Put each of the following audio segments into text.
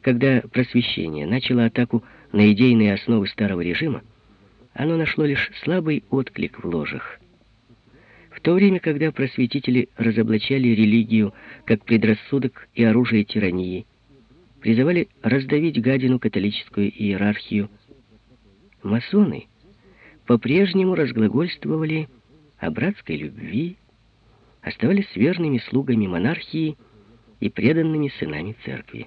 Когда просвещение начало атаку на идейные основы старого режима, оно нашло лишь слабый отклик в ложах. В то время, когда просветители разоблачали религию как предрассудок и оружие тирании, призывали раздавить гадину католическую иерархию, масоны по-прежнему разглагольствовали о братской любви, оставались верными слугами монархии и преданными сынами церкви.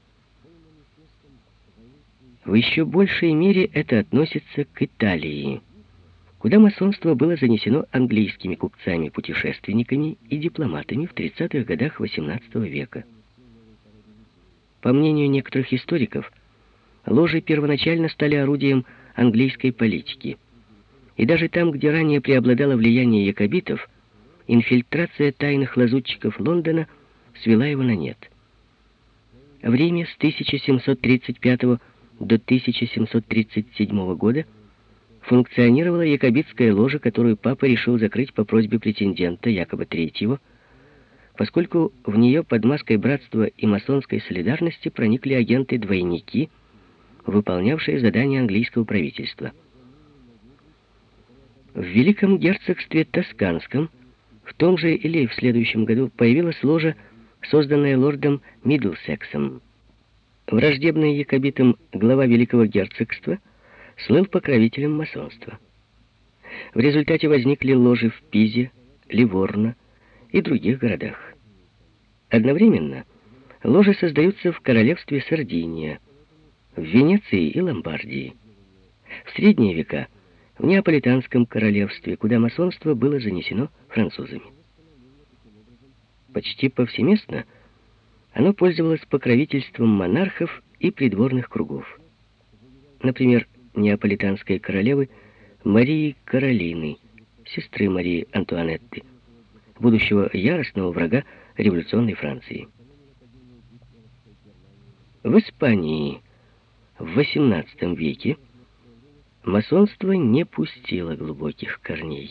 В еще большей мере это относится к Италии, куда масонство было занесено английскими купцами-путешественниками и дипломатами в 30-х годах XVIII века. По мнению некоторых историков, ложи первоначально стали орудием английской политики. И даже там, где ранее преобладало влияние якобитов, инфильтрация тайных лазутчиков Лондона свела его на нет. В Риме с 1735 до 1737 года функционировала якобитская ложа, которую папа решил закрыть по просьбе претендента Якоба III, поскольку в нее под маской братства и масонской солидарности проникли агенты-двойники, выполнявшие задания английского правительства. В Великом герцогстве Тосканском в том же или в следующем году появилась ложа, созданная лордом Мидлсексом. Враждебный якобитам глава Великого герцогства слыл покровителем масонства. В результате возникли ложи в Пизе, Ливорно и других городах. Одновременно ложи создаются в королевстве Сардиния, в Венеции и Ломбардии. В средние века в Неаполитанском королевстве, куда масонство было занесено французами. Почти повсеместно оно пользовалось покровительством монархов и придворных кругов. Например, неаполитанской королевы Марии Каролины, сестры Марии Антуанетты, будущего яростного врага революционной Франции. В Испании в XVIII веке масонство не пустило глубоких корней.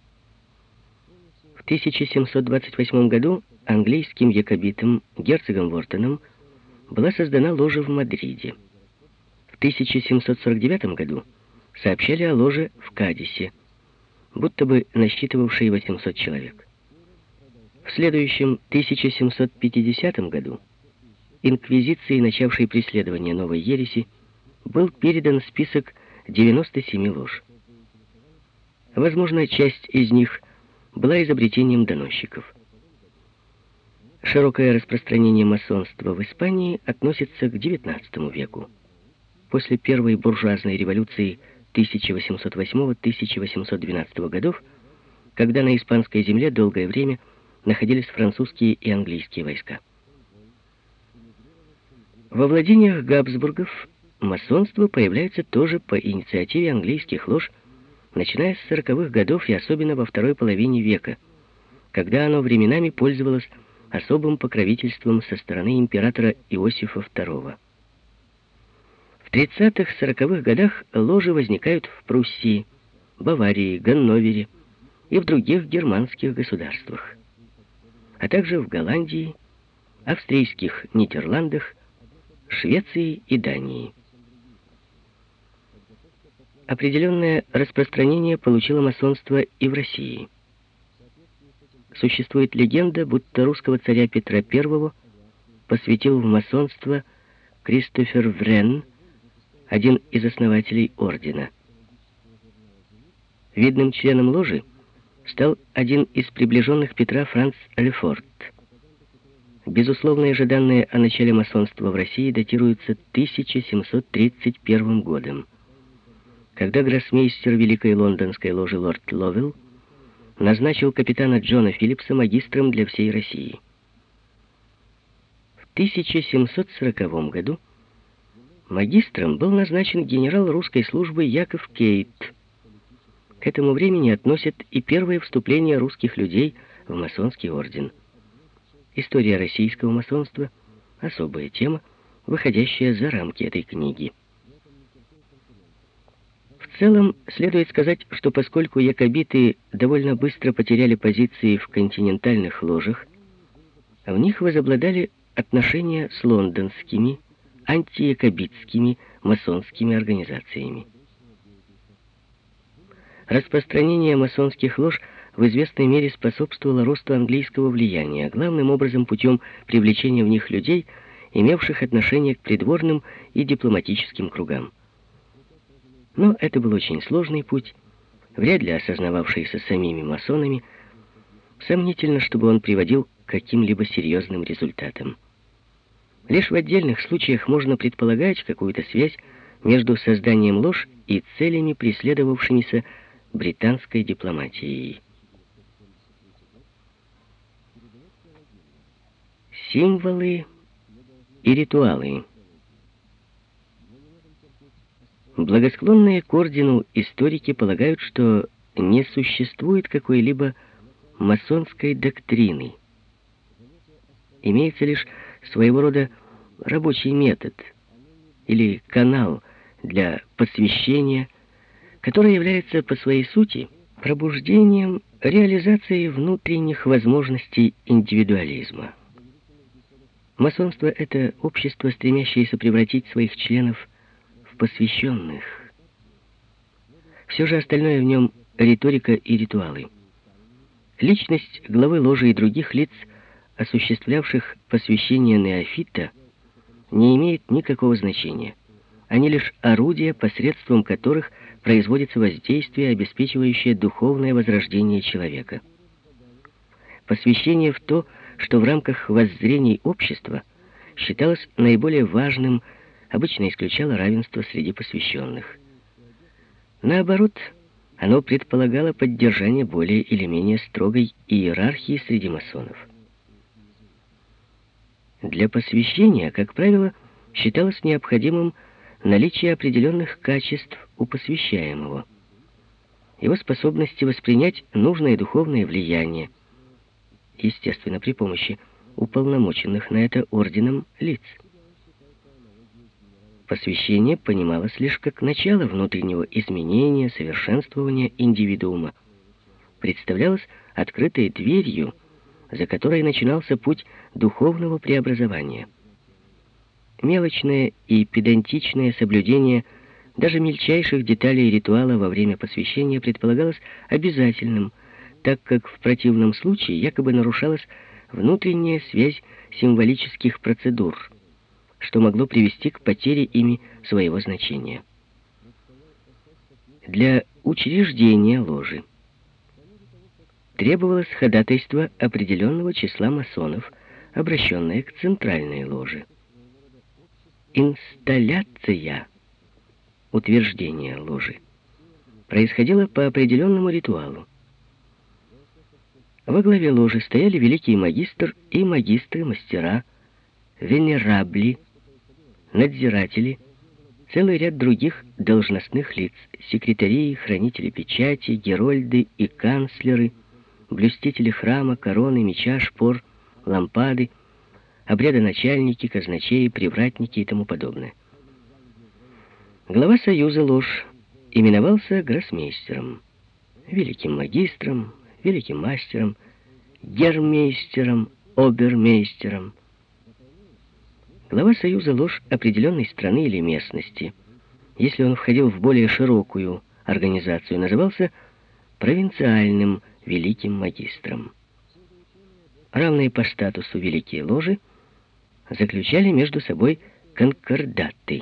В 1728 году английским якобитом герцогом Вортоном была создана ложа в Мадриде. В 1749 году сообщали о ложе в Кадисе, будто бы насчитывавшей 800 человек. В следующем 1750 году инквизиции, начавшей преследование новой ереси, был передан список 97 лож. Возможно, часть из них была изобретением доносчиков. Широкое распространение масонства в Испании относится к XIX веку. После Первой буржуазной революции 1808-1812 годов, когда на испанской земле долгое время находились французские и английские войска. Во владениях Габсбургов масонство появляется тоже по инициативе английских лож, начиная с 40-х годов и особенно во второй половине века, когда оно временами пользовалось особым покровительством со стороны императора Иосифа II. В 30-40-х годах ложи возникают в Пруссии, Баварии, Ганновере и в других германских государствах, а также в Голландии, австрийских Нидерландах, Швеции и Дании. Определенное распространение получило масонство и в России. Существует легенда, будто русского царя Петра I посвятил в масонство Кристофер Врен, один из основателей ордена. Видным членом ложи стал один из приближенных Петра Франц Лефорт. Безусловные же данные о начале масонства в России датируются 1731 годом, когда гроссмейстер Великой Лондонской ложи лорд Ловелл назначил капитана Джона Филлипса магистром для всей России. В 1740 году магистром был назначен генерал русской службы Яков Кейт. К этому времени относят и первое вступление русских людей в масонский орден. История российского масонства — особая тема, выходящая за рамки этой книги. В целом, следует сказать, что поскольку якобиты довольно быстро потеряли позиции в континентальных ложах, в них возобладали отношения с лондонскими, антиякобитскими масонскими организациями. Распространение масонских лож в известной мере способствовало росту английского влияния, главным образом путем привлечения в них людей, имевших отношение к придворным и дипломатическим кругам. Но это был очень сложный путь, вряд ли осознававшийся самими масонами. Сомнительно, чтобы он приводил к каким-либо серьезным результатам. Лишь в отдельных случаях можно предполагать какую-то связь между созданием лож и целями, преследовавшимися британской дипломатией. Символы и ритуалы. Благосклонные к ордену историки полагают, что не существует какой-либо масонской доктрины. Имеется лишь своего рода рабочий метод или канал для посвящения, который является по своей сути пробуждением, реализацией внутренних возможностей индивидуализма. Масонство — это общество, стремящееся превратить своих членов в посвященных. Все же остальное в нем — риторика и ритуалы. Личность главы ложи и других лиц, осуществлявших посвящение неофита, не имеет никакого значения. Они лишь орудия, посредством которых производится воздействие, обеспечивающее духовное возрождение человека. Посвящение в то, что в рамках воззрений общества считалось наиболее важным, обычно исключало равенство среди посвященных. Наоборот, оно предполагало поддержание более или менее строгой иерархии среди масонов. Для посвящения, как правило, считалось необходимым наличие определенных качеств у посвящаемого, его способности воспринять нужное духовное влияние, естественно, при помощи уполномоченных на это орденом лиц. Посвящение понималось лишь как начало внутреннего изменения, совершенствования индивидуума, представлялось открытой дверью, за которой начинался путь духовного преобразования. Мелочное и педантичное соблюдение даже мельчайших деталей ритуала во время посвящения предполагалось обязательным, так как в противном случае якобы нарушалась внутренняя связь символических процедур, что могло привести к потере ими своего значения. Для учреждения ложи требовалось ходатайство определенного числа масонов, обращенное к центральной ложе. Инсталляция, утверждение ложи, происходила по определенному ритуалу. Во главе ложи стояли великий магистр и магистры-мастера, венерабли, надзиратели, целый ряд других должностных лиц, секретари, хранители печати, герольды и канцлеры, блюстители храма, короны, меча, шпор, лампады, обрядоначальники, казначеи, привратники и тому подобное. Глава союза лож именовался гроссмейстером, великим магистром, великим мастером, гермейстером, обермейстером. Глава союза лож определенной страны или местности, если он входил в более широкую организацию, назывался провинциальным великим магистром. Равные по статусу великие ложи заключали между собой конкордаты.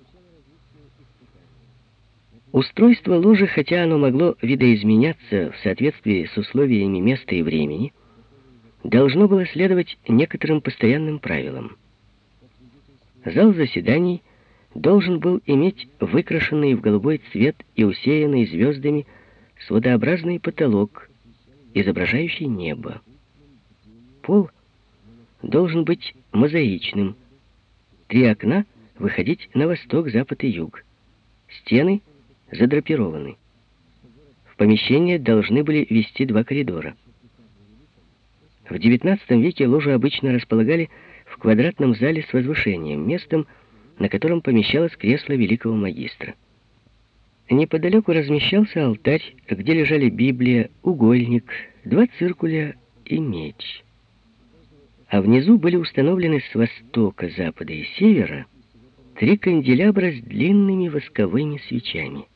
Устройство ложи, хотя оно могло видоизменяться в соответствии с условиями места и времени, должно было следовать некоторым постоянным правилам. Зал заседаний должен был иметь выкрашенный в голубой цвет и усеянный звездами сводообразный потолок, изображающий небо. Пол должен быть мозаичным. 3 окна выходить на восток, запад и юг. Стены задрапированы. В помещение должны были вести 2 коридора. В XIX веке ложи обычно располагали в квадратном зале с возвышением, местом, на котором помещалось кресло великого магистра. Неподалеку размещался алтарь, где лежали Библия, угольник, 2 циркуля и меч. А внизу были установлены с востока, запада и севера 3 канделябра с длинными восковыми свечами.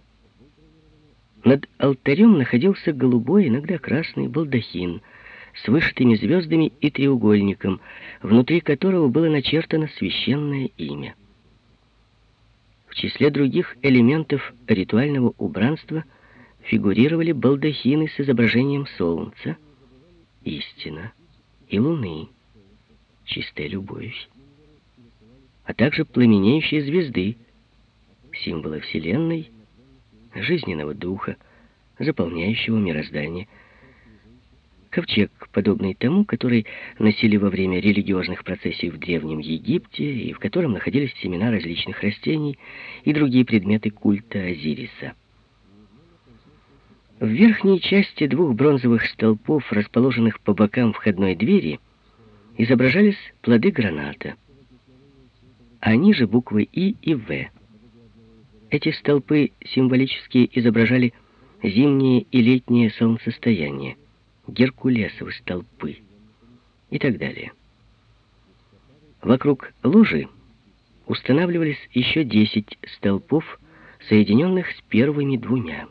Над алтарем находился голубой, иногда красный балдахин с вышитыми звездами и треугольником, внутри которого было начертано священное имя. В числе других элементов ритуального убранства фигурировали балдахины с изображением солнца, истина, и луны, чистая любовь, а также пламенеющие звезды, символа Вселенной, жизненного духа, заполняющего мироздание. Ковчег, подобный тому, который носили во время религиозных процессий в Древнем Египте и в котором находились семена различных растений и другие предметы культа Азириса. В верхней части 2 бронзовых столпов, расположенных по бокам входной двери, изображались плоды граната, а ниже буквы И и В. Эти столпы символически изображали зимнее и летнее солнцестояние, Геркулесовы столпы и так далее. Вокруг ложи устанавливались еще 10 столпов, соединенных с первыми 2.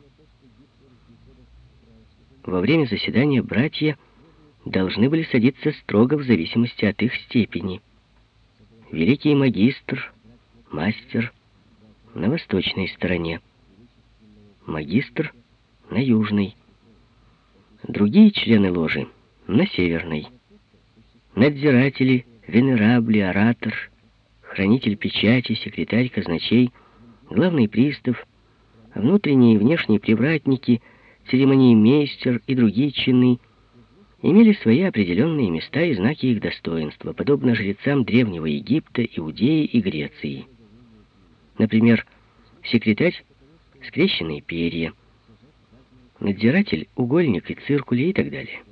Во время заседания братья должны были садиться строго в зависимости от их степени. Великий магистр, мастер на восточной стороне, магистр на южной, другие члены ложи на северной, надзиратели, венерабли, оратор, хранитель печати, секретарь казначей, главный пристав, внутренние и внешние привратники, церемониймейстер и другие чины имели свои определенные места и знаки их достоинства, подобно жрецам Древнего Египта, Иудеи и Греции. Например, секретарь — скрещенные перья, надзиратель — угольник и циркули и так далее.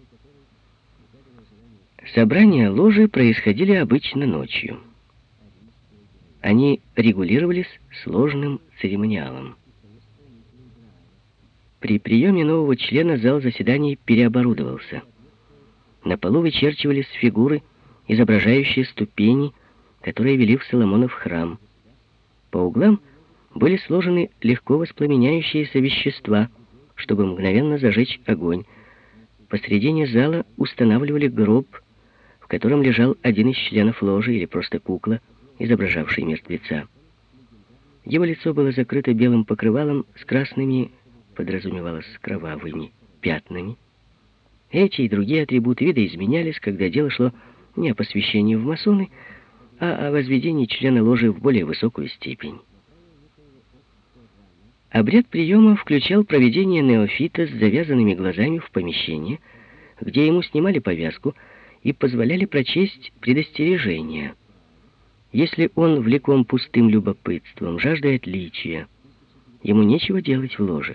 Собрания ложи происходили обычно ночью. Они регулировались сложным церемониалом. При приеме нового члена зал заседаний переоборудовался. На полу вычерчивались фигуры, изображающие ступени, которые вели в Соломонов храм. По углам были сложены легко воспламеняющиеся вещества, чтобы мгновенно зажечь огонь. Посредине зала устанавливали гроб, в котором лежал один из членов ложи или просто кукла, изображавший мертвеца. Его лицо было закрыто белым покрывалом с красными, подразумевалось, кровавыми пятнами. Эти и другие атрибуты видоизменялись, когда дело шло не о посвящении в масоны, а о возведении члена ложи в более высокую степень. Обряд приема включал проведение неофита с завязанными глазами в помещение, где ему снимали повязку и позволяли прочесть предостережение. Если он влеком пустым любопытством, жаждой отличия, ему нечего делать в ложе.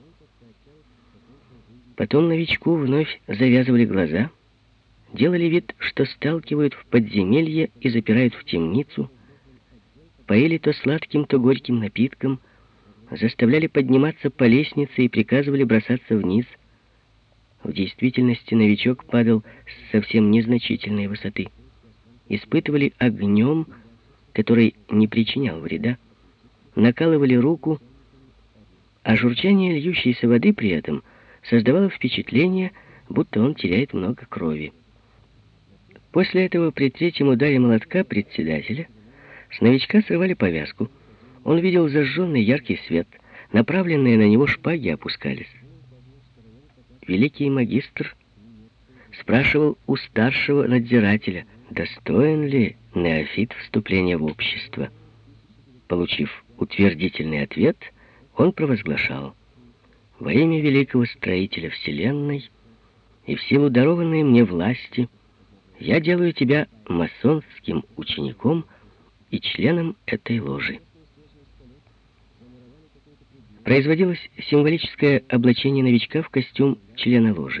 Потом новичку вновь завязывали глаза, делали вид, что сталкивают в подземелье и запирают в темницу, поили то сладким, то горьким напитком, заставляли подниматься по лестнице и приказывали бросаться вниз. В действительности новичок падал с совсем незначительной высоты. Испытывали огнем, который не причинял вреда, накалывали руку, а журчание льющейся воды при этом создавало впечатление, будто он теряет много крови. После этого при 3-м ударе молотка председателя с новичка срывали повязку. Он видел зажженный яркий свет, направленные на него шпаги опускались. Великий магистр спрашивал у старшего надзирателя, достоин ли неофит вступления в общество. Получив утвердительный ответ, он провозглашал: «Во имя великого строителя Вселенной и в силу дарованной мне власти я делаю тебя масонским учеником и членом этой ложи». Производилось символическое облачение новичка в костюм члена ложи.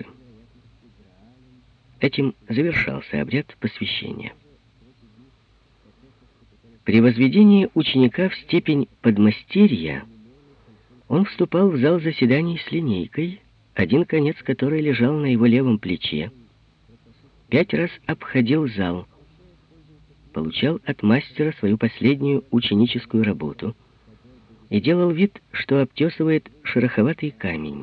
Этим завершался обряд посвящения. При возведении ученика в степень подмастерья он вступал в зал заседаний с линейкой, один конец которой лежал на его левом плече, 5 раз обходил зал. получал от мастера свою последнюю ученическую работу и делал вид, что обтесывает шероховатый камень.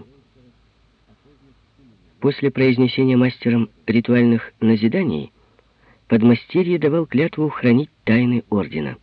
После произнесения мастером ритуальных назиданий подмастерье давал клятву хранить тайны ордена.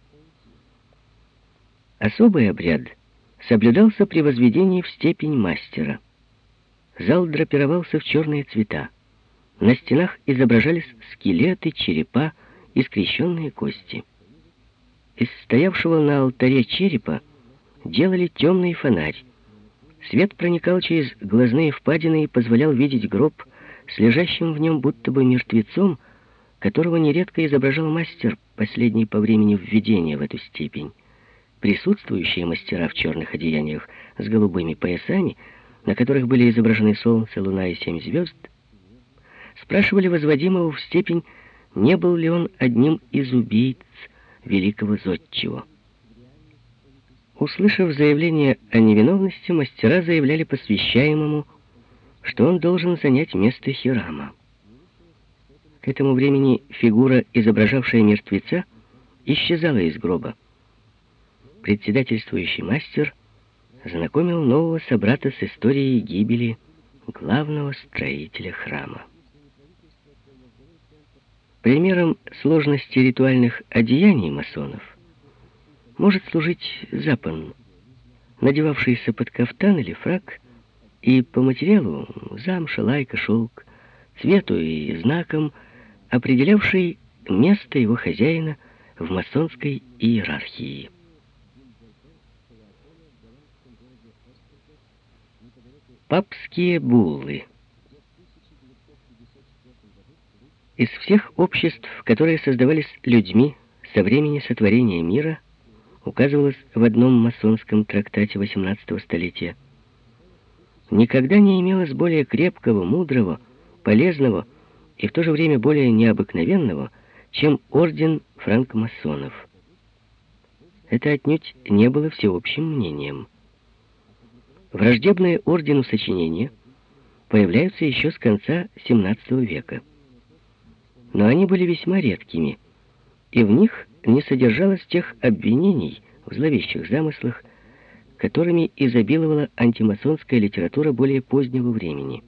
Особый обряд соблюдался при возведении в степень мастера. Зал драпировался в черные цвета. На стенах изображались скелеты, черепа и скрещенные кости. Из стоявшего на алтаре черепа делали темный фонарь. Свет проникал через глазные впадины и позволял видеть гроб с лежащим в нем будто бы мертвецом, которого нередко изображал мастер, последний по времени введения в эту степень. Присутствующие мастера в черных одеяниях с голубыми поясами, на которых были изображены солнце, луна и 7 звезд, спрашивали возводимого в степень, не был ли он одним из убийц великого зодчего. Услышав заявление о невиновности, мастера заявляли посвящаемому, что он должен занять место Хирама. К этому времени фигура, изображавшая мертвеца, исчезала из гроба. Председательствующий мастер знакомил нового собрата с историей гибели главного строителя храма. Примером сложности ритуальных одеяний масонов может служить запон, надевавшийся под кафтан или фрак, и по материалу замша, лайка, шелк, цвету и знакам, определявший место его хозяина в масонской иерархии. Папские буллы. Из всех обществ, которые создавались людьми со времени сотворения мира, указывалось в одном масонском трактате XVIII столетия, никогда не имелось более крепкого, мудрого, полезного и в то же время более необыкновенного, чем орден франкмасонов. Это отнюдь не было всеобщим мнением. Враждебные ордену сочинения появляются еще с конца XVII века. Но они были весьма редкими, и в них не содержалось тех обвинений в зловещих замыслах, которыми изобиловала антимасонская литература более позднего времени.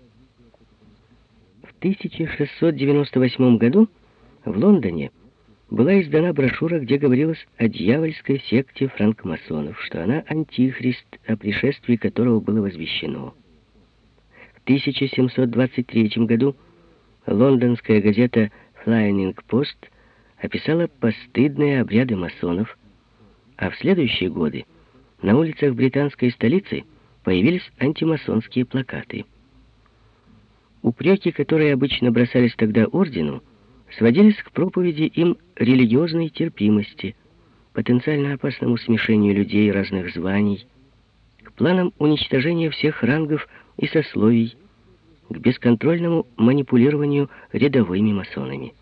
В 1698 году в Лондоне была издана брошюра, где говорилось о дьявольской секте франкмасонов, что она антихрист, о пришествии которого было возвещено. В 1723 году лондонская газета Flying Post описала постыдные обряды масонов, а в следующие годы на улицах британской столицы появились антимасонские плакаты. Упреки, которые обычно бросались тогда ордену, сводились к проповеди им религиозной терпимости, потенциально опасному смешению людей разных званий, к планам уничтожения всех рангов и сословий, к бесконтрольному манипулированию рядовыми масонами.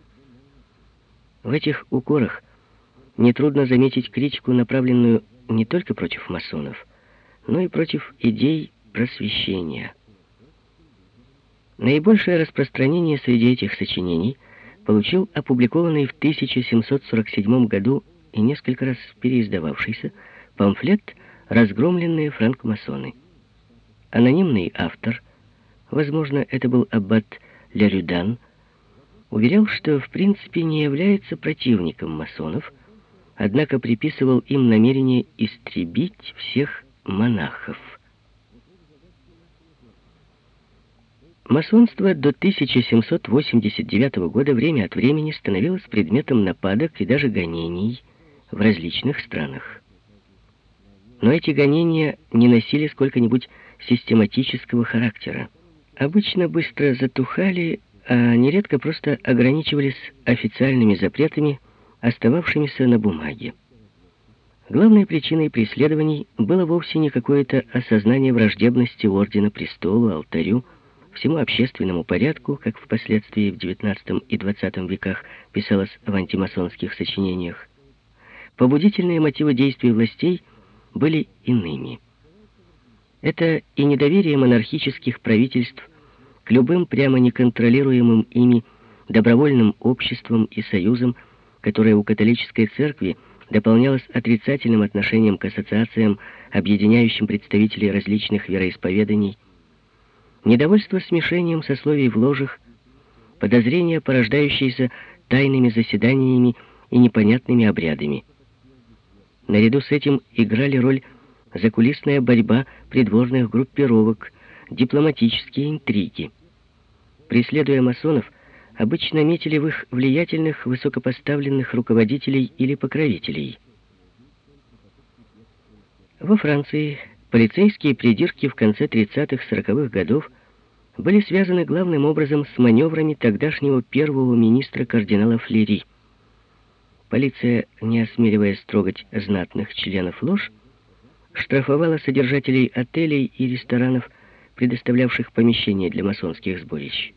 В этих укорах нетрудно заметить критику, направленную не только против масонов, но и против идей просвещения. Наибольшее распространение среди этих сочинений получил опубликованный в 1747 году и несколько раз переиздававшийся памфлет «Разгромленные франкмасоны». Анонимный автор, возможно, это был аббат Лерюдан, уверял, что в принципе не является противником масонов, однако приписывал им намерение истребить всех монахов. Масонство до 1789 года время от времени становилось предметом нападок и даже гонений в различных странах. Но эти гонения не носили сколько-нибудь систематического характера. Обычно быстро затухали, а нередко просто ограничивались официальными запретами, остававшимися на бумаге. Главной причиной преследований было вовсе не какое-то осознание враждебности ордена, престолу, алтарю, всему общественному порядку, как впоследствии в XIX и XX веках писалось в антимасонских сочинениях. Побудительные мотивы действий властей были иными. Это и недоверие монархических правительств к любым прямо неконтролируемым ими добровольным обществам и союзам, которое у католической церкви дополнялось отрицательным отношением к ассоциациям, объединяющим представителей различных вероисповеданий, недовольство смешением сословий в ложах, подозрения, порождающиеся тайными заседаниями и непонятными обрядами. Наряду с этим играли роль закулисная борьба придворных группировок, дипломатические интриги. Преследуя масонов, обычно метили в их влиятельных, высокопоставленных руководителей или покровителей. Во Франции полицейские придирки в конце 30-40-х годов были связаны главным образом с маневрами тогдашнего первого министра кардинала Флери. Полиция, не осмеливаясь трогать знатных членов лож, штрафовала содержателей отелей и ресторанов, предоставлявших помещения для масонских сборищ.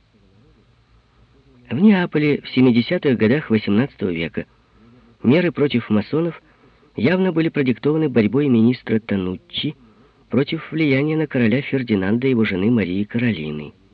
В Неаполе в 70-х годах XVIII века меры против масонов явно были продиктованы борьбой министра Тануччи против влияния на короля Фердинанда и его жены Марии Каролины.